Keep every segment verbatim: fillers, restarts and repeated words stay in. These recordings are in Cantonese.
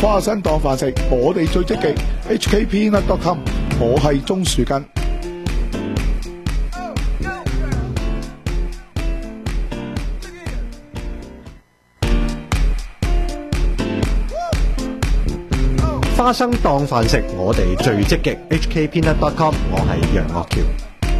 花生當飯食，我哋最積極 H K Peanut dot com， 我係鍾樹根。 花生當飯食，我哋最積極 H K Peanut dot com， 我係楊岳橋。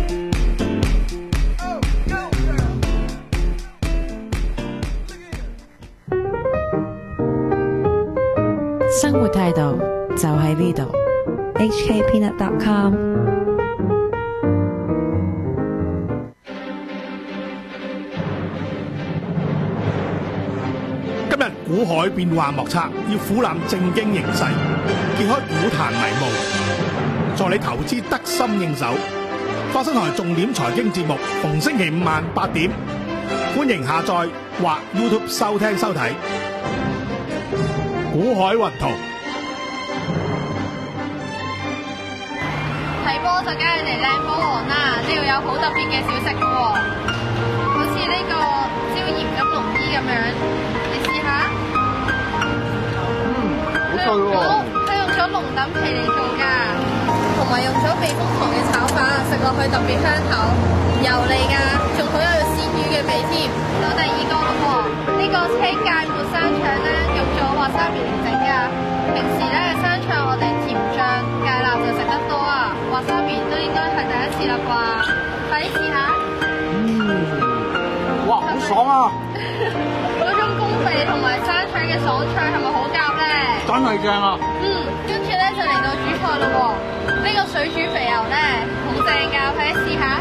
生活態度就喺呢度 H K Peanut dot com。 今日股海變幻莫測，要俯瞰正經形勢，揭開股壇迷霧，助你投資得心應手。花生台重點財經節目，逢星期五晚八點，歡迎下載或 YouTube 收聽收睇。股海雲圖睇波就梗係嚟靚波王啦！呢度有好特別嘅小食嘅喎，好似呢個椒鹽金龍衣咁樣，你試下。 嗯，好脆喎！ 佢用咗龍躉皮嚟做㗎，同埋用咗避風塘嘅炒法，食落去特別香口，油膩㗎，仲好有鮮魚嘅味添。到第二個咯喎，呢個青芥末生腸咧，用咗華沙米嚟整㗎。平時咧生腸我哋甜醬芥辣就食得多啊，華沙米都應該係第一次啦啩，快啲試下。 嗯，哇，好爽啊！ 嗰種公肥同埋生腸嘅爽脆係咪好夾咧？ 真係正啊！ 嗯，跟住咧就嚟到主菜咯喎，呢個水煮肥牛咧好正㗎，快啲試下。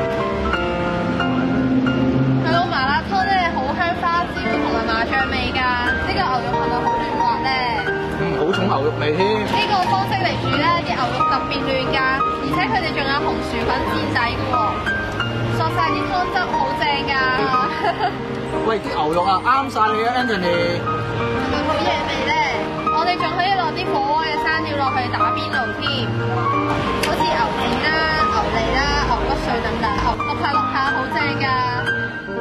佢個麻辣湯咧好香花椒同埋麻醬味㗎，呢個牛肉係咪好嫩滑咧？ 嗯，好重牛肉味添。 呢個方式嚟煮咧，啲牛肉特別嫩㗎，而且佢哋仲有紅薯粉墊底㗎喎，索晒啲湯汁好正㗎。 喂，啲牛肉啊啱晒你啊 Anthony。 係咪好嘢味咧？我哋仲可以落啲火鍋嘅生料落去打邊爐添，好似牛展啦、牛脷啦、牛骨碎等等，淥下淥下好正㗎。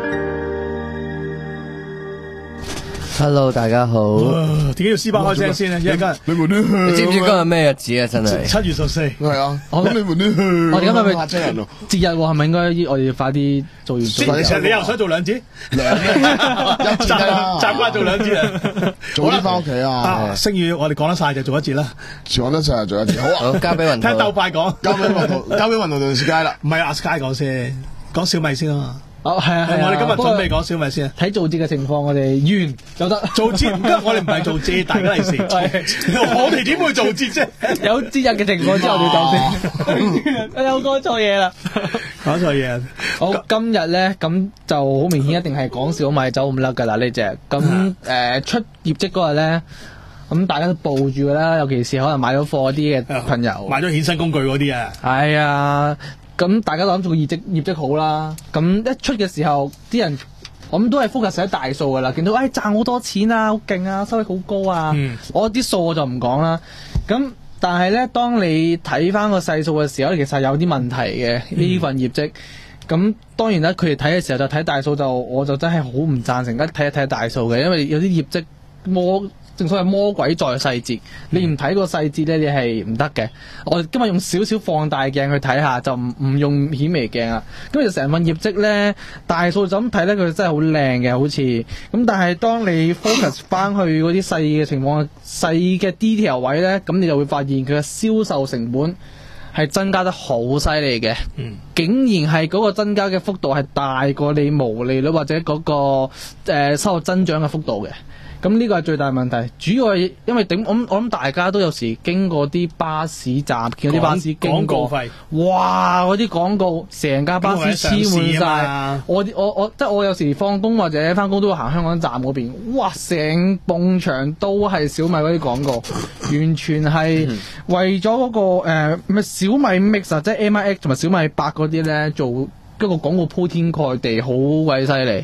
Hello， 大家好。 點解要斯巴開聲先咧？因為今日你們都你知唔知今日咩日子啊？真係七月十四。 係啊， 我咁你們都我哋今日咪嚇親人咯。 節日喎，係咪應該我哋要快啲做完？ 其實你又想做兩節？ 兩一節啦， 習慣做兩節啊！ 早啲翻屋企啊！ 啊，星宇，我哋講得晒就做一節啦。 講得晒就做一節，好啊！ 好，交俾雲睇圖。 鬥快講， 交俾運動，交俾運動同 Sky 啦。 唔係阿 Sky 講先，講小米先啊嘛。 哦，係啊，係啊。 我哋今日不過準備講小米先。 睇造節嘅情況，我哋完就得。 做節唔得，我哋唔係做節，大家嚟時。我哋點會做節啫？ 有節日嘅情況之後，我哋講先。我又講錯嘢啦， 講錯嘢。 好，今日咧咁就好明顯，一定係講小米走唔甩㗎啦呢隻。咁誒出業績嗰日咧，咁大家都報住㗎啦，尤其是可能買咗貨啲嘅朋友， 買咗衍生工具嗰啲啊。 係啊。咁大家都諗住個業績業績好啦，咁一出嘅時候，啲人我諗都係 focus 喺大數噶啦，見到誒賺好多錢啊，好勁啊，收益好高啊， 嗯、 我啲數我就唔講啦。咁但係咧，當你睇翻個細數嘅時候，其實係有啲問題嘅呢份業績。咁、嗯、當然啦，佢哋睇嘅時候就睇大數，就我就真係好唔贊成一睇一睇大數嘅，因為有啲業績魔。正所謂魔鬼在細節，你唔睇個細節咧，你係唔得嘅。我今日用少少放大鏡去睇下，就唔唔用顯微鏡啊。咁就成份業績咧，大數就咁睇咧，佢真係好靚嘅，好似咁。但係當你 focus 翻去嗰啲細嘅情況、細嘅 detail 位咧，咁你就會發現佢嘅銷售成本係增加得好犀利嘅。嗯，竟然係嗰個增加嘅幅度係大過你毛利率或者嗰、嗰個、呃、收入增長嘅幅度嘅。咁呢個係最大問題，主要係因為頂我我諗大家都有時經過啲巴士站，見到啲巴士經過，哇！嗰啲廣告成架巴士黐滿晒。我我我即係我有時放工或者翻工都會行香港站嗰邊，哇！成埲牆都係小米嗰啲廣告，完全係為咗嗰、嗰個誒咩、呃、小米 Mix 即係 M I X 同埋小米八嗰啲咧做。一個廣告鋪天蓋地，好鬼犀利。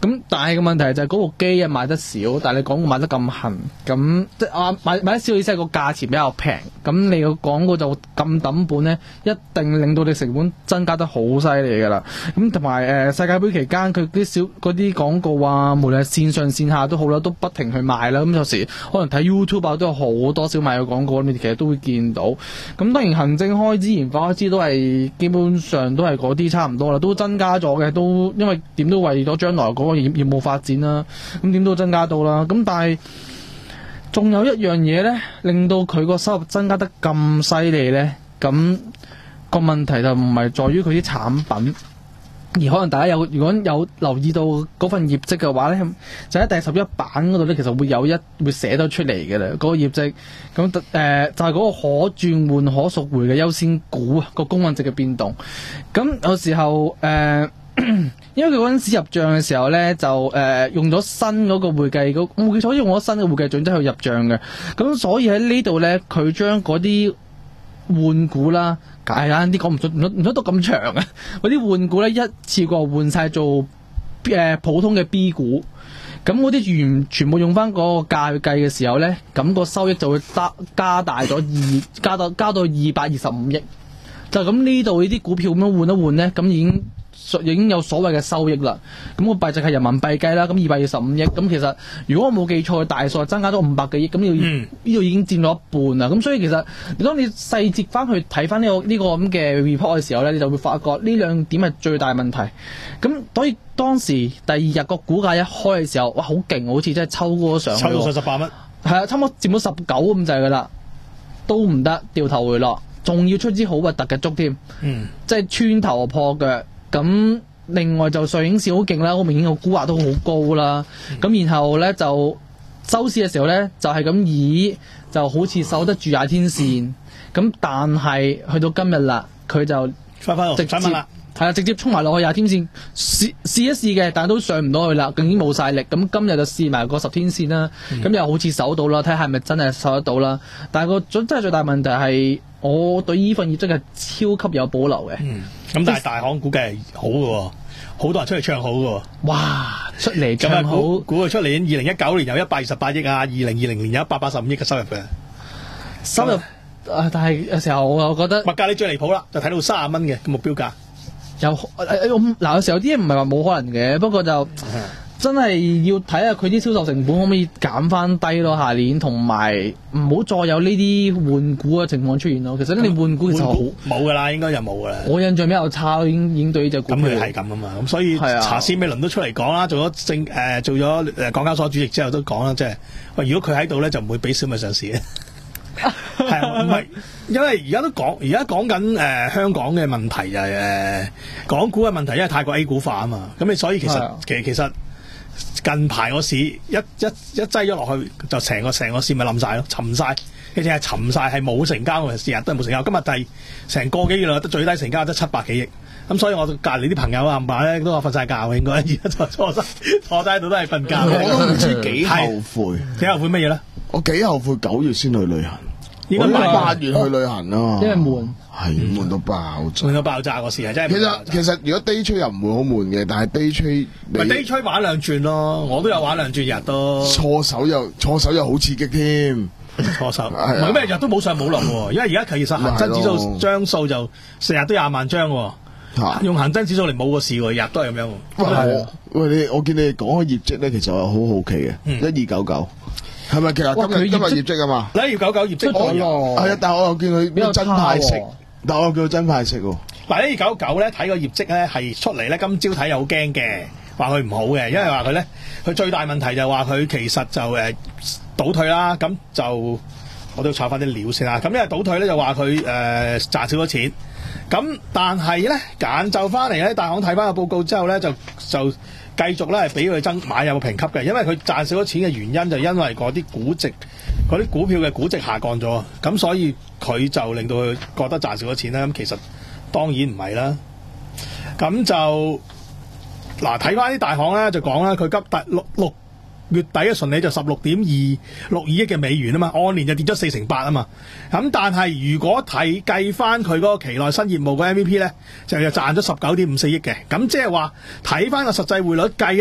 咁但係個問題就係嗰部機啊賣得少，但係你廣告賣得咁痕，咁即係啊買買得少意思係個價錢比較平，咁你個廣告就咁抌本咧，一定令到你成本增加得好犀利㗎啦。咁同埋誒世界盃期間佢啲小嗰啲廣告啊，無論係線上線下都好啦，都不停去賣啦。咁有時可能睇 YouTube 啊都有好多小賣嘅廣告，你其實都會見到。咁當然行政開支、研發開支都係基本上都係嗰啲差唔多啦，都增加咗嘅，都因為點都為咗將來嗰個業業務發展啦，咁點都增加到啦。咁但係仲有一樣嘢咧，令到佢個收入增加得咁犀利咧，咁個問題就唔係在於佢啲產品。而可能大家有如果有留意到嗰份業績嘅話咧，就喺第十一版嗰度咧，其實會有一會寫得出嚟嘅啦，嗰、嗰個業績。咁誒、呃、就係、係、嗰個可轉換可贖回嘅優先股啊，個公允值嘅變動。咁有時候誒、呃，因為佢嗰陣時入帳嘅時候咧，就誒、呃、用咗新嗰個會計，嗰冇記錯用咗新嘅會計準則去入帳嘅。咁所以喺呢度咧，佢將嗰啲換股啦，簡單啲講唔出唔出唔出到咁長啊！嗰啲換股咧，一次過換晒做誒、呃、普通嘅 B 股，咁嗰啲全全部用翻嗰個價去計嘅時候咧，咁、個收益就會加加大咗二加到加到二百二十五億。就咁呢度呢啲股票咁樣換一換咧，咁已經已經有所謂嘅收益啦。咁、個幣值係人民幣計啦，咁二百二十五億。咁其實如果我冇記錯，大數增加咗五百幾億，咁呢度呢度已經佔咗一半啦。咁所以其實當你細節翻去睇翻呢個呢、呢個咁嘅 report 嘅時候咧，你就會發覺呢兩點係最大問題。咁所以當時第二日個股價一開嘅時候，哇好勁，好似真係抽過上去， 抽到上十八蚊， 係啊，差唔多佔到十九咁滯噶啦，都唔得，掉頭回落。仲要出支好核突嘅竹添，嗯，即係穿頭破腳。咁另外就上影線好勁啦，好明顯個估價都好高啦。咁、嗯、然後咧就收市嘅時候咧就係、是、咁以就好似守得住廿天線。咁、嗯、但係去到今日啦，佢就翻翻直接係啊，直接衝埋落去廿天線試試一試嘅，但係都上唔到去啦，已經冇晒力。咁今日就試埋個十天線啦，咁、嗯、又好似守到啦，睇下係咪真係守得到啦。但係個真係最大問題係，我對呢份業績係超級有保留嘅。嗯，咁但係大行估計係好嘅，好多人出嚟唱好嘅。哇，出嚟唱好，估佢出嚟二零一九年有一百二十八億啊，二零二零年有一百八十五億嘅收入嘅收入。啊，但係有時候我又覺得物價你最離譜啦，就睇到三十蚊嘅目標價。有嗱，有時候有啲嘢唔係話冇可能嘅，不過就真係要睇下佢啲銷售成本可唔可以減翻低咯，下年同埋唔好再有呢啲換股嘅情況出現咯。其實你換股其實好冇噶啦，應該就冇噶啦。我印象比較差，已經已經對呢隻股。咁佢係咁啊嘛，咁所以查斯美倫都出嚟講啦，做咗政誒做咗誒港交所主席之後都講啦，即係喂，如果佢喺度咧，就唔會俾小米上市嘅。係啊，唔係，因為而家都講，而家講緊誒香港嘅問題就係、是、誒、呃、港股嘅問題，因為太過 A 股化啊嘛，咁你所以其實其實其實近排個市一一一擠咗落去，就成個成個市咪冧晒咯，沉晒，你淨係沉晒，係冇成交嘅，日日都係冇成交。今日第成個幾月啦，得最低成交得七百幾億，咁所以我隔離啲朋友啊，冚唪唥咧都話瞓晒覺嘅，應該而家就坐晒坐低喺度都係瞓覺。 我都唔知幾後悔， 幾後悔乜嘢咧？我幾後悔九月先去旅行。我應該八月去旅行啊，因為悶，係悶到爆炸，悶到爆炸個事係真係。其實其實如果 day trade 又唔會好悶嘅，但係 day trade 咪 day trade 玩兩轉咯，我都有玩兩轉日都。錯手又錯手又好刺激添，錯手唔係咩日都冇上冇落喎，因為而家其實恒生指數張數就成日都廿萬張喎，用恒生指數嚟冇個市喎，日都係咁樣。係喂你，我見你哋講嘅業績咧，其實我好好奇嘅，一二九九。係咪其實今日今日業績啊嘛？一月九九業績出咗，係啊！但係我又見佢真派息，但係我又叫佢真派息喎。嗱，一月九九咧睇個業績咧係出嚟咧，今朝睇又好驚嘅，話佢唔好嘅，因為話佢咧佢最大問題就話佢其實就誒倒退啦，咁就我都要查翻啲料先啦。咁因為倒退咧就話佢誒賺少咗錢，咁但係咧揀就翻嚟咧，大行睇翻個報告之後咧就就。繼續咧係俾佢增買有個評級嘅，因為佢賺少咗錢嘅原因就因為嗰啲估值、嗰啲股票嘅估值下降咗，咁所以佢就令到佢覺得賺少咗錢啦。咁其實當然唔係啦。咁就嗱睇翻啲大行咧就講啦，佢急達六六月底嘅純利就十六點二六二億嘅美元啊嘛，按年就跌咗四成八啊嘛。咁但係如果睇計翻佢嗰個期內新業務嘅 M V P 咧，就又賺咗十九點五四億嘅。咁即係話睇翻個實際匯率計咧，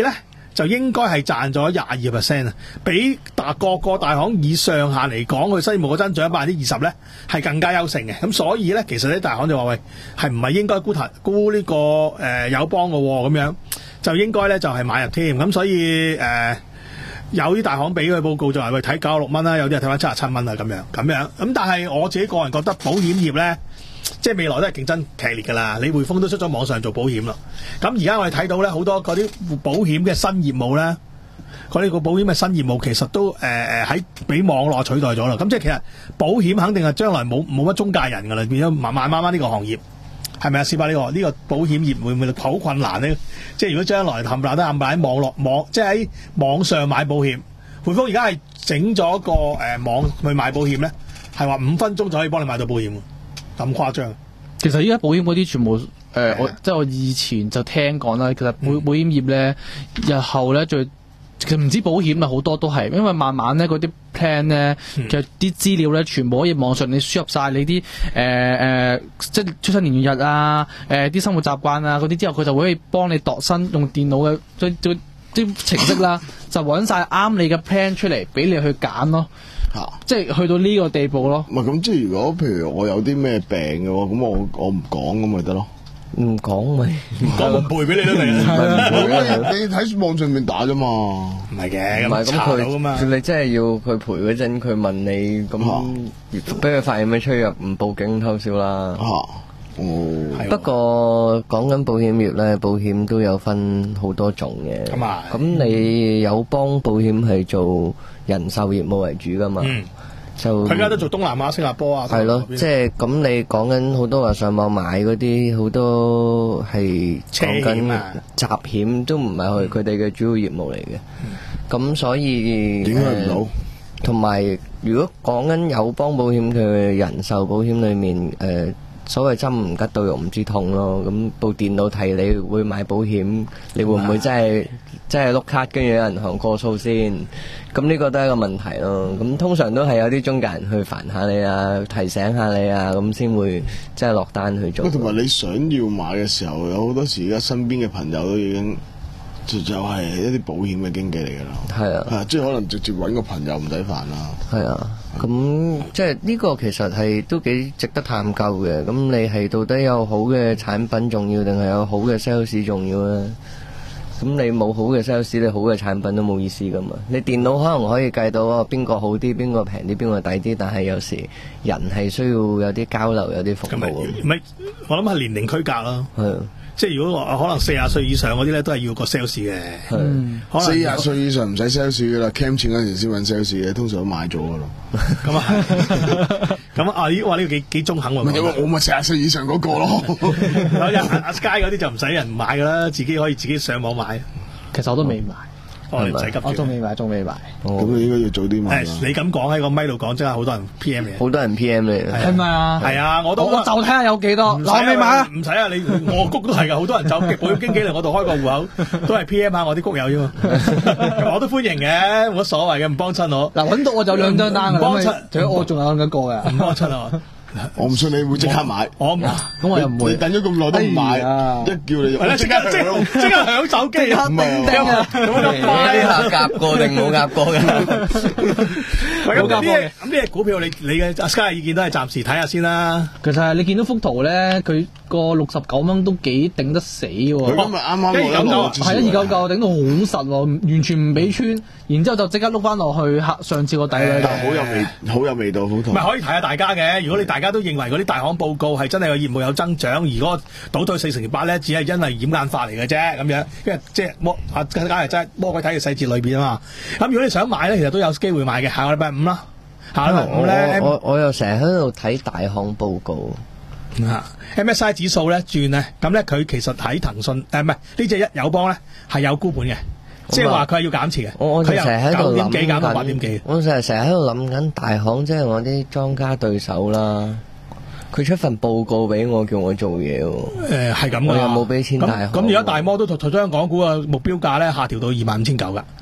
就應該係賺咗廿二 percent 啊，比大各個大行以上限嚟講，佢失業率嘅增長百分之二十咧係更加優勝嘅。咁所以咧，其實啲大行就話喂，係唔係應該沽騰沽呢個誒、呃、友邦嘅喎？咁樣就應該咧就係、是、買入添。咁所以誒、呃、有啲大行俾佢報告就係喂睇九十六蚊啦，有啲係睇翻七十七蚊啊咁樣咁樣。咁但係我自己個人覺得保險業咧，即係未來都係競爭劇烈㗎啦。你匯豐都出咗網上做保險啦。咁而家我哋睇到咧好多嗰啲保險嘅新業務咧，嗰啲個保險嘅新業務其實都誒誒喺俾網絡取代咗啦。咁即係其實保險肯定係將來冇冇乜中介人㗎啦，變咗慢慢慢慢呢個行業係咪啊？試下呢個呢個保險業會唔會好困難呢？即係如果將來冚唪唥都冚唪唥喺網絡網，即係喺網上買保險，匯豐而家係整咗個誒、呃、網去買保險咧，係話五分鐘就可以幫你買到保險，咁誇張。 其實依家保險嗰啲全部誒、呃，我即係我以前就聽講啦。其實保保險業咧，日後咧最其實唔知保險啊，好多都係因為慢慢咧嗰啲 plan 咧，其實啲資料咧全部可以網上你輸入晒你啲誒誒，即係出生年月日啊，誒、呃、啲生活習慣啊嗰啲之後，佢就會幫你度身用電腦嘅即即啲程式啦，就揾晒啱你嘅 plan 出嚟俾你去揀咯。 嚇！ 即係去到呢個地步咯。 唔係咁，即係如果譬如我有啲咩病嘅喎，咁我我唔講咁咪得咯。 唔講咪唔講我背俾你都明。 你喺網上面打啫嘛。 唔係嘅， 唔係咁查到㗎嘛。 佢你真係要佢賠嗰陣，佢問你咁，俾佢發現咩出入唔報警偷笑啦。 嚇！哦。 不過講緊保險業咧，保險都有分好多種嘅。 咁啊。 咁你友邦保險係做人壽業務為主噶嘛？ 嗯。 就佢而家都做東南亞、新加坡啊。 係咯，即係咁你講緊好多話上網買嗰啲，好多係講緊雜險，都唔係佢佢哋嘅主要業務嚟嘅。咁、嗯、所以點解唔到？ 同埋如果講緊友邦保險，佢人壽保險裏面誒。呃所謂針唔吉到肉唔知痛咯，咁部電腦提你會買保險，你會唔會真係真係碌卡跟住有銀行過數先？咁呢個都係一個問題咯。咁通常都係有啲中介人去煩下你啊，提醒下你啊，咁先會即係落單去做。 同埋你想要買嘅時候，有好多時而家身邊嘅朋友都已經就就係一啲保險嘅經紀嚟㗎啦。係啊，係即係可能直接揾個朋友唔使煩啦。 係啊。咁即係呢個其實係都幾值得探究嘅。咁你係到底有好嘅產品重要，定係有好嘅 sales 重要咧？咁你冇好嘅 sales，你好嘅產品都冇意思噶嘛。你電腦可能可以計到啊，邊個好啲，邊個平啲，邊個抵啲，但係有時人係需要有啲交流，有啲服務。 唔係，我諗係年齡區隔咯。 係。 即係如果可能四十歲以上嗰啲咧，都係要個 sales 嘅。 嗯，四十歲以上唔使 sales 噶啦 ，cam 錢嗰陣時先揾 sales 嘅，通常都買咗噶啦。 咁啊，咁啊，呢哇呢個幾幾中肯喎。 因為我咪四十歲以上嗰個咯。 阿阿 Sky 嗰啲就唔使人買噶啦，自己可以自己上網買。 其實我都未買。 哦，唔使急， 我仲未買，仲未買。 咁你應該要早啲買。 你咁講喺個咪度講，真係好多人 P M 你。 好多人 P M 你。 係咪啊？ 係啊，我都我就睇下有幾多。 我未買啊！唔使啊，你我谷都係噶，好多人走保險經紀嚟我度開個戶口，都係 P M 下我啲谷友啫嘛。我都歡迎嘅，冇乜所謂嘅，唔幫襯我。 嗱，揾到我就兩張單， 唔幫襯。 除咗我仲有兩個嘅， 唔幫襯我。 我唔信你會即刻買， 我咁我又唔會。 你等咗咁耐都唔買，一叫你即刻即刻即刻響手機， 唔係叮啊！ 呢下夾過定冇夾過嘅？ 冇夾過嘅。咁呢隻股票你你嘅阿 Sky 意見都係暫時睇下先啦。 其實你見到幅圖咧，佢個六十九蚊都幾頂得死喎。 佢今日啱啱落一落， 係啊，二九九頂到好實喎，完全唔俾穿，然之後就即刻碌翻落去上次個底咧。 好有味，好有味道，幅圖。 唔係可以睇下大家嘅，如果你大家都認為嗰啲大行報告係真係個業務有增長，而嗰個倒退四成八咧，只係因為掩眼法嚟嘅啫咁樣，因為即係魔啊，梗係真係魔鬼睇嘅細節裏邊啊嘛。咁如果你想買咧，其實都有機會買嘅。下個禮拜五啦，下個禮拜五咧， 我我，我又成日喺度睇大行報告。 啊 M S I 指數咧轉咧，咁咧佢其實喺騰訊誒唔係呢隻一友邦咧係有沽盤嘅，即係話佢係要減持嘅。 我我成日喺度諗緊， 減到八點幾。 我成日成日喺度諗緊大行，即係我啲莊家對手啦。佢出份報告俾我，叫我做嘢喎。 誒係咁噶， 我又冇俾錢大行。 咁而家大摩都同將港股嘅目標價咧下調到二萬五千九噶。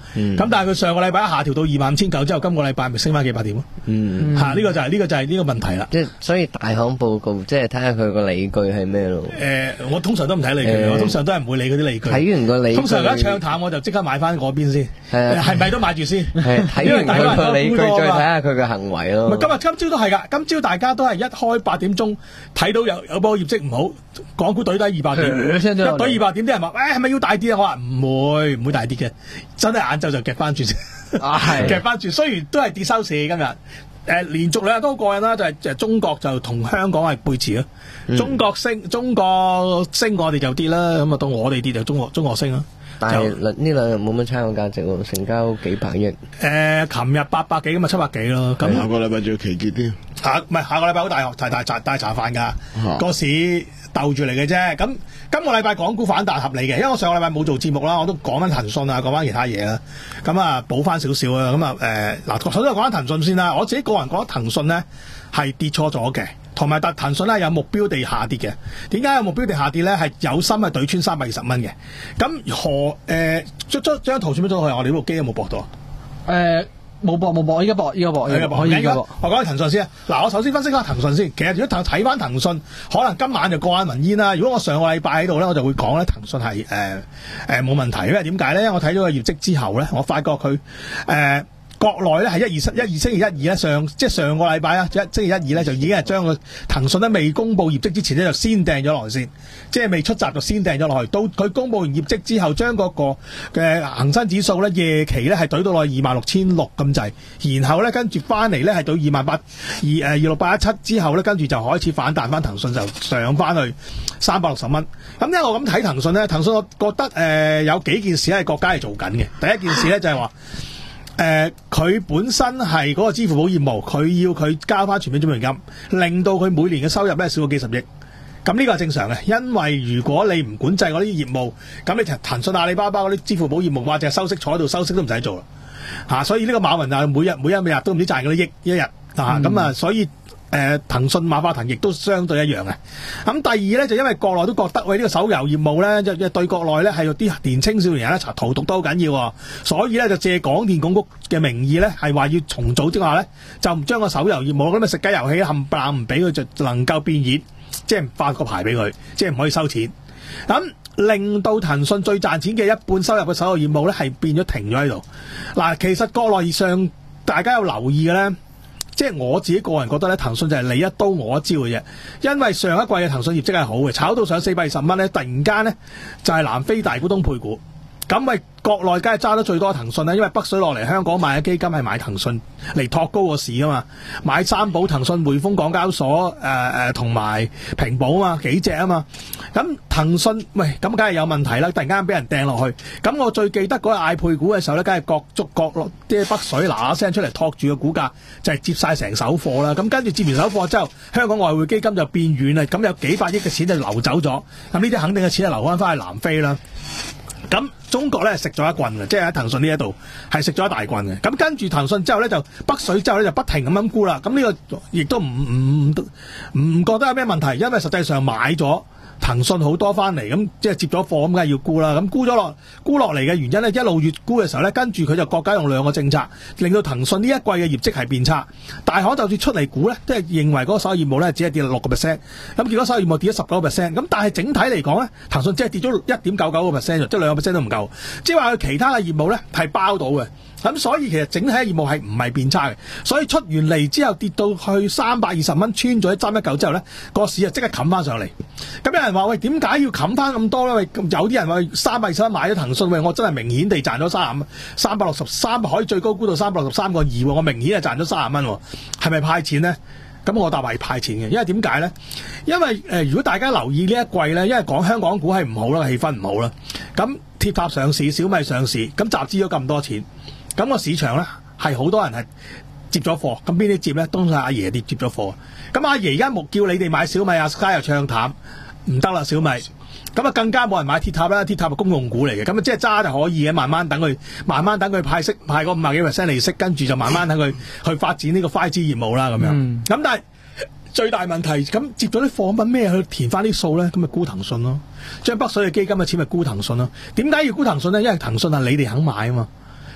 嗯、但係佢上個禮拜下調到二萬五千九之後，今個禮拜咪升翻幾百點咯。嗯，嚇、啊、呢、這個就係、是、呢、這個就係呢個問題啦。 即係所以大行報告即係睇下佢個理據係咩咯。誒、 呃，我通常都唔睇理據、呃，我通常都係唔會理嗰啲理據。 睇完個理據， 通常一唱淡我就即刻買翻嗰邊先。係係咪都買住先？係睇完佢個理據再睇下佢嘅行為咯。 今日今朝都係㗎，今朝大家都係一開八點鐘睇到有有波業績唔好，港股懟低二百點，一懟二百點啲人話：，誒係咪要大跌啊？我話唔會，唔會大跌嘅，真係晏晝就夾翻轉先，夾翻轉。雖然都係跌收市今日，誒、呃、連續兩日都好過癮啦，就係、是、就係、是、中國就同香港係背馳咯、嗯。中國升，中國升，我哋就跌啦。咁啊到我哋跌就中國中國升啦。 但係呢兩日冇乜參考價值喎，成交幾百億。誒、 呃，琴日八百幾咁啊，七百幾咯。咁下個禮拜仲要期結添。 下唔係下個禮拜好大學大大大大茶飯㗎，個、啊、市鬥住嚟嘅啫。咁今個禮拜港股反彈合理嘅，因為我上個禮拜冇做節目啦，我都講翻騰訊啊，講翻其他嘢啦。咁啊補翻少少啊。咁啊誒嗱，首先講翻騰訊先啦。我自己個人覺得騰訊咧係跌錯咗嘅。同埋特騰訊咧有目標地下跌嘅，點解有目標地下跌咧？係有心係對穿三百二十蚊嘅。咁何誒將將張圖轉咗去，我哋呢部機有冇駁到？ 誒冇駁冇駁，依家駁依家駁依家駁依家駁。我講緊騰訊先啊！嗱，我首先分析下騰訊先。其實如果睇翻騰訊，可能今晚就過眼雲煙啦。如果我上個禮拜喺度咧，我就會講咧騰訊係誒誒冇問題，因為點解咧？因為我睇咗個業績之後咧，我發覺佢誒。呃國內咧係一二星一二星期一二咧上即係上個禮拜啊，一星期一二咧就已經係將個騰訊咧未公布業績之前咧就先掟咗落去先，即係未出閘就先掟咗落去。到佢公布完業績之後，將嗰個嘅恒生指數咧夜期咧係懟到落去二萬六千六咁滯，然後咧跟住翻嚟咧係到二萬八二誒二六八一七之後咧，跟住就開始反彈翻騰訊就上翻去三百六十蚊。咁因為我咁睇騰訊咧，騰訊我覺得誒、呃、有幾件事係國家係做緊嘅。第一件事咧就係話。誒、呃，佢本身係嗰個支付寶業務，佢要佢交翻全面準備金，令到佢每年嘅收入咧少過幾十億。咁呢個係正常嘅，因為如果你唔管制嗰啲業務，咁你騰訊、阿里巴巴嗰啲支付寶業務，或者收息坐喺度收息都唔使做啦。嚇、啊，所以呢個馬雲啊，每日每日每日都唔知賺幾多億一日啊，咁、嗯、啊，所以。誒、呃、騰訊馬化騰亦都相對一樣嘅。咁第二咧就因為國內都覺得喂呢、呢個手遊業務咧，即係對國內咧係有啲年青少年人咧荼毒都好緊要，所以咧就借廣電總局嘅名義咧係話要重組之下咧，就唔將個手遊業務咁嘅食雞遊戲冚唪唥唔俾佢，就能夠變現，即係發個牌俾佢，即係唔可以收錢。咁令到騰訊最賺錢嘅一半收入嘅手遊業務咧係變咗停咗喺度。嗱，其實國內上大家有留意嘅咧。即係我自己個人覺得咧，騰訊就係你一刀我一招嘅啫。因為上一季嘅騰訊業績係好嘅，炒到上四百二十蚊咧，突然間咧就係南非大股東配股，咁咪國內梗係揸得最多騰訊啦。因為北水落嚟香港買嘅基金係買騰訊嚟托高個市啊嘛，買三寶、騰訊、匯豐、港交所誒誒同埋平保啊嘛，幾隻啊嘛。咁騰訊喂咁梗係有問題啦，突然間俾人掟落去。咁我最記得嗰日嗌配股嘅時候咧，梗係各足各落啲北水嗱嗱聲出嚟托住個股價，就係、是、接晒成手貨啦。咁跟住接完手貨之後，香港外匯基金就變軟啦。咁有幾百億嘅錢就流走咗。咁呢啲肯定嘅錢就流翻翻去南非啦。咁中國咧食咗一棍嘅，即係喺騰訊呢一度係食咗一大棍嘅。咁跟住騰訊之後咧就北水之後咧就不停咁樣沽啦。咁呢個亦都唔唔唔覺得有咩問題，因為實際上買咗騰訊好多翻嚟，咁即係接咗貨，咁梗係要沽啦。咁沽咗落沽落嚟嘅原因咧，一路越沽嘅時候咧，跟住佢就國家用兩個政策，令到騰訊呢一季嘅業績係變差。大行就算出嚟估咧，都係認為嗰個手遊業務咧只係跌六個 percent， 咁結果手遊業務跌咗十九個 percent。咁但係整體嚟講咧，騰訊只係跌咗一點九九個 percent，即係兩個 percent 都唔夠。即係話佢其他嘅業務咧係包到嘅。咁所以其實整體嘅業務係唔係變差嘅，所以出完嚟之後跌到去三百二十蚊，穿咗一三一九之後咧，個市就即刻冚翻上嚟。咁有人話喂，點解要冚翻咁多咧？喂，有啲人話三百二十蚊買咗騰訊，喂，我真係明顯地賺咗三十蚊，三百六十三可以最高估到三百六十三個二，我明顯係賺咗三十蚊，係咪派錢咧？咁我答話係派錢嘅，因為點解咧？因為誒、呃，如果大家留意呢一季咧，因為講香港股係唔好啦，氣氛唔好啦，咁鐵塔上市、小米上市，咁集資咗咁多錢。咁、那個市場咧係好多人係接咗貨，咁邊啲接咧？當然係阿爺啲接咗貨。咁阿爺而家冇叫你哋買小米，阿 Sky 又唱淡，唔得啦小米。咁啊更加冇人買鐵塔啦，鐵塔係公用股嚟嘅，咁啊即係揸就可以嘅，慢慢等佢，慢慢等佢派息，派個五十幾 percent 利息，跟住就慢慢等佢去發展呢個 五 G 業務啦，咁樣。咁、嗯、但係最大問題，咁接咗啲貨品咩去填翻啲數咧？咁咪沽騰訊咯，將北水嘅基金嘅錢咪沽騰訊咯。點解要沽騰訊咧？因為騰訊係你哋肯買啊嘛。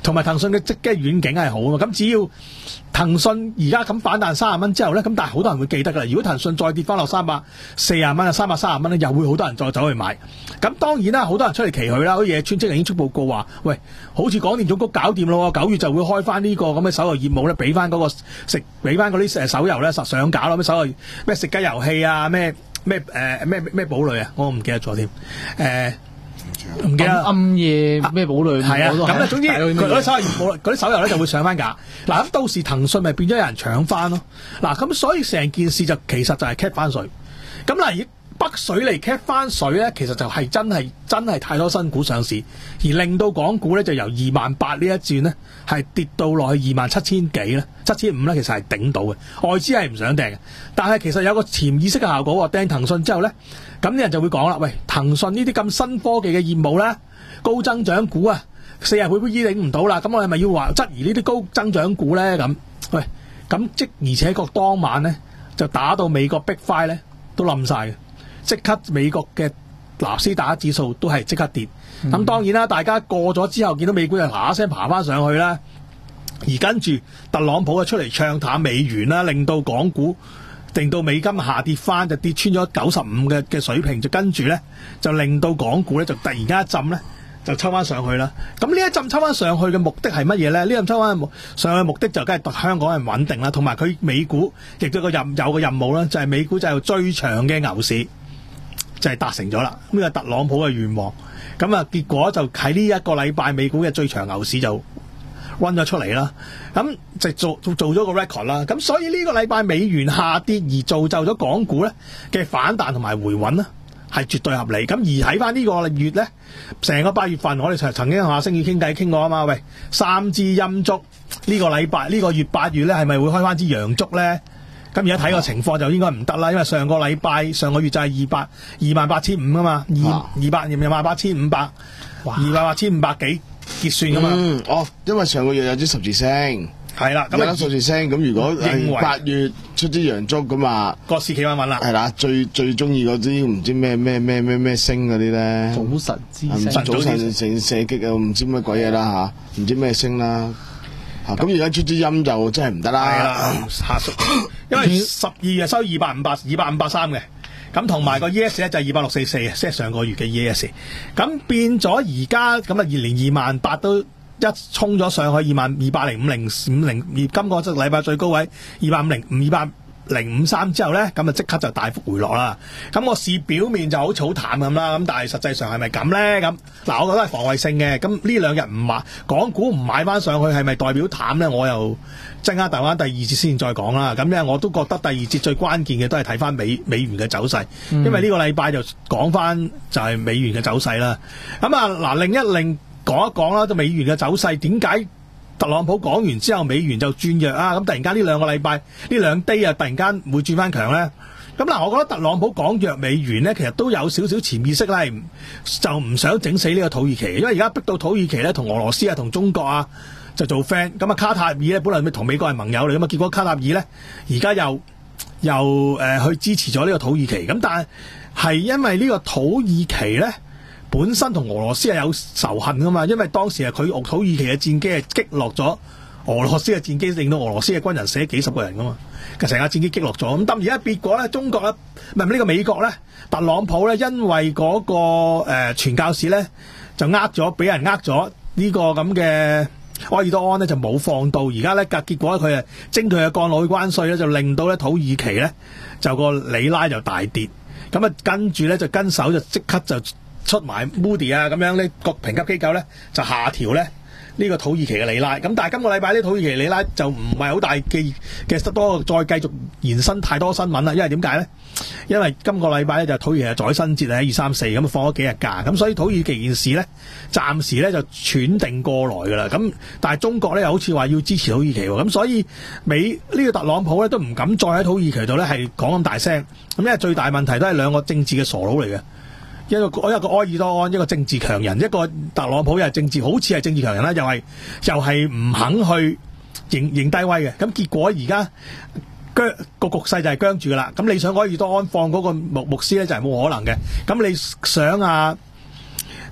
同埋騰訊嘅即嘅遠景係好啊嘛。咁只要騰訊而家咁反彈三十蚊之後咧，咁但係好多人會記得㗎啦。如果騰訊再跌翻落三百四十蚊啊、三百三十蚊咧，又會好多人再走去買。咁當然啦，好多人出嚟期佢啦，好似野村即係已經出報告話，喂，好似廣電總局搞掂咯，九月就會開翻呢個咁嘅手遊業務咧，俾翻嗰個食，俾翻嗰啲誒手遊咧實上架咯，咩手遊咩食雞遊戲啊，咩咩誒咩咩寶類啊，我唔記得咗添，誒、呃。唔記得暗夜咩寶類係啊，咁咧總之佢嗰啲手遊冇嗰啲手遊咧就會上翻架。嗱咁到時騰訊咪變咗有人搶翻咯。嗱咁所以成件事就其實就係 cap 翻水。咁嗱，北水嚟 cap 翻水咧，其實就係真係真係太多新股上市，而令到港股咧就由二萬八呢一轉咧係跌到落去二萬七千幾咧，七千五咧其實係頂到嘅。外資係唔想掟嘅，但係其實有個潛意識嘅效果喎，掟騰訊之後咧。咁啲人就會講啦，喂，騰訊呢啲咁新科技嘅業務咧，高增長股啊，四十倍 P E 頂唔到啦，咁我係咪要話質疑呢啲高增長股咧？咁，喂，咁即而且確當晚咧就打到美國 Big Five 咧都冧晒嘅，即刻美國嘅納斯達克指數都係即刻跌。咁、嗯、當然啦，大家過咗之後見到美股就嗱嗱聲爬翻上去啦，而跟住特朗普就出嚟唱淡美元啦，令到港股。令到美金下跌翻，就跌穿咗九十五嘅嘅水平，就跟住咧就令到港股咧就突然間一浸咧就抽翻上去啦。咁呢一浸抽翻上去嘅目的係乜嘢咧？呢浸抽翻上去嘅目的就梗係香港人穩定啦，同埋佢美股亦都有個任有個任務啦，就係、是、美股就係最長嘅牛市就係、是、達成咗啦。呢個特朗普嘅願望，咁啊結果就喺呢一個禮拜美股嘅最長牛市就溫咗出嚟啦，咁就做做做咗個 record 啦，咁所以呢個禮拜美元下跌而造就咗港股咧嘅反彈同埋回穩咧，係絕對合理。咁而睇翻呢個月咧，成個八月份我哋曾經同阿星宇傾偈傾過啊嘛，喂，三支陰燭呢個禮拜呢個月八月咧係咪會開翻支陽燭咧？咁而家睇個情況就應該唔得啦，因為上個禮拜上個月就係二百二萬八千五啊嘛，二二百二萬八千五百，二萬八千五百幾。結算噶嘛、 嗯？哦，因為上個月有支十字星， 係啦，咁有十字星，咁如果八月出支陽燭咁啊， 個市企穩穩啦， 係啦，最最中意嗰啲唔知咩咩咩咩咩星嗰啲咧， 早晨之星， 早晨成射擊啊，唔知乜鬼嘢啦吓，唔知咩星啦，吓咁而家出支陰就真係唔得啦， 係啦，下屬，因為十二月收二百五百二百五百三嘅。咁同埋個 E S 咧就係二百六四四嘅，即係上個月嘅 E S。咁變咗而家咁啊，二連二萬八都一衝咗上去二萬二百零五零五零，而今個即係禮拜最高位二百五零五二百零五三之後咧，咁啊即刻就大幅回落啦。咁個市表面就好似好淡咁啦，咁但係實際上係咪咁咧？咁嗱，我覺得係防衛性嘅。咁呢兩日唔買港股唔買翻上去，係咪代表淡咧？我又陣間等翻第二節先再講啦。咁咧我都覺得第二節最關鍵嘅都係睇翻美美元嘅走勢，因為呢個禮拜就講翻就係美元嘅走勢啦。咁啊嗱，另一另講一講啦，就美元嘅走勢點解？特朗普講完之後，美元就轉弱啊！咁突然間呢兩個禮拜，呢兩 day 啊，突然間會轉翻強咧。咁嗱，我覺得特朗普講弱美元咧，其實都有少少潛意識啦，就唔想整死呢個土耳其，因為而家逼到土耳其咧，同俄羅斯啊、同中國啊就做 friend。咁啊，卡塔爾咧本來咪同美國係盟友嚟，咁啊，結果卡塔爾咧而家又又誒、呃、去支持咗呢個土耳其。咁但係係因為呢個土耳其咧。本身同俄羅斯係有仇恨噶嘛，因為當時係佢土耳其嘅戰機係擊落咗俄羅斯嘅戰機，令到俄羅斯嘅軍人死咗幾十個人噶嘛，成架戰機擊落咗。咁但而家結果咧，中國咧，唔係呢個美國咧，特朗普咧，因為嗰、那個誒傳、呃、教士咧就呃咗，俾人呃咗呢個咁嘅埃爾多安咧就冇放到，而家咧結結果佢啊徵佢嘅降落關稅咧，就令到咧土耳其咧就個里拉就大跌，咁啊跟住咧就跟手就即刻就。出埋 Moody 啊，咁樣呢個評級機構咧就下調咧呢個土耳其嘅里拉，咁但係今個禮拜呢土耳其里拉就唔係好大嘅嘅得多，再繼續延伸太多新聞啦。因為點解咧？因為今個禮拜咧就土耳其嘅宰新節喺二三四咁放咗幾日假，咁所以土耳其件事咧暫時咧就喘定過來噶啦。咁但係中國咧又好似話要支持土耳其喎，咁所以美呢個特朗普咧都唔敢再喺土耳其度咧係講咁大聲，咁因為最大問題都係兩個政治嘅傻佬嚟嘅。一個一個埃爾多安，一個政治強人，一個特朗普又係政治，好似係政治強人啦，又係又係唔肯去認認低威嘅。咁結果而家僵個局勢就係僵住噶啦。咁你想埃爾多安放嗰個牧牧師咧就係冇可能嘅。咁你想啊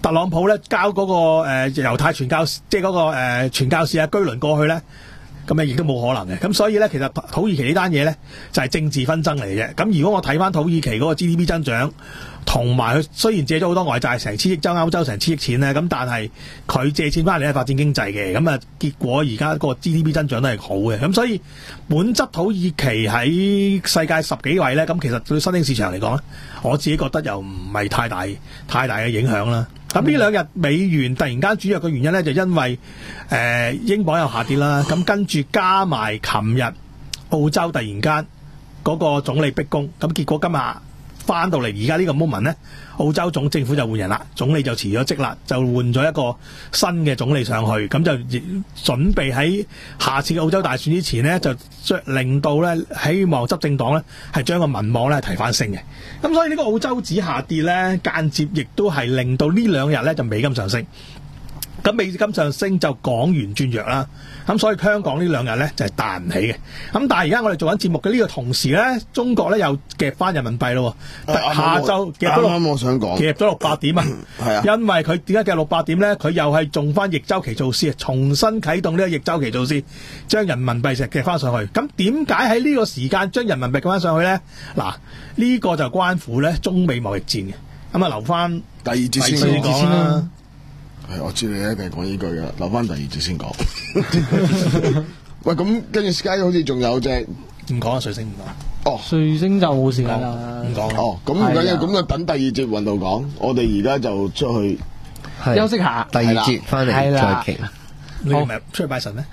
特朗普咧交嗰、那個誒、呃、猶太傳教即係嗰個誒、呃、傳教士啊居倫過去咧。咁啊，亦都冇可能嘅。咁所以咧，其實土耳其呢單嘢咧就係、是、政治紛爭嚟嘅。咁如果我睇翻土耳其嗰個 G D P 增長，同埋佢雖然借咗好多外債，成千億洲歐洲成千億錢咧，咁但係佢借錢翻嚟係發展經濟嘅。咁啊，結果而家個 G D P 增長都係好嘅。咁所以本質土耳其喺世界十幾位咧，咁其實對新興市場嚟講咧，我自己覺得又唔係太大太大嘅影響啦。咁呢兩日美元突然間轉弱嘅原因咧，就因為誒、呃、英鎊又下跌啦，咁跟住加埋琴日澳洲突然間嗰個總理逼宮，咁結果今日翻到嚟而家呢個 moment 咧，澳洲總政府就換人啦，總理就辭咗職啦，就換咗一個新嘅總理上去，咁就準備喺下次澳洲大選之前呢，就令到咧希望執政黨咧係將個民望咧提翻升嘅。咁所以呢個澳洲紙下跌咧，間接亦都係令到呢兩日咧就美金上升。咁美金上升就港元轉弱啦，咁所以香港呢兩日咧就係彈唔起嘅。咁但係而家我哋做緊節目嘅呢個同時咧，中國咧又夾翻人民幣咯。下晝夾咗六，啱啱我想講夾咗六百點啊。係啊，因為佢點解夾六百點咧？佢又係做翻逆周期措施啊，重新啟動呢個逆周期措施，將人民幣石夾翻上去。咁點解喺呢個時間將人民幣夾翻上去咧？嗱，呢個就關乎咧中美貿易戰嘅。咁啊，留翻第二節先講啦。係，我知你一定係講呢句嘅，留翻第二節先講。喂，咁跟住 Sky 好似仲有隻唔講啊，水星唔講。哦， 水星就冇時間啦， 唔講。 哦，咁唔緊要，咁就等第二節運道講。我哋而家就出去休息下， 第二節翻嚟再傾。 你唔係出去拜神咩？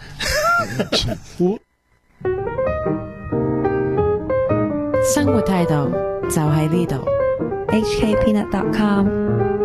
生活態度就喺呢度。 H K Peanut dot com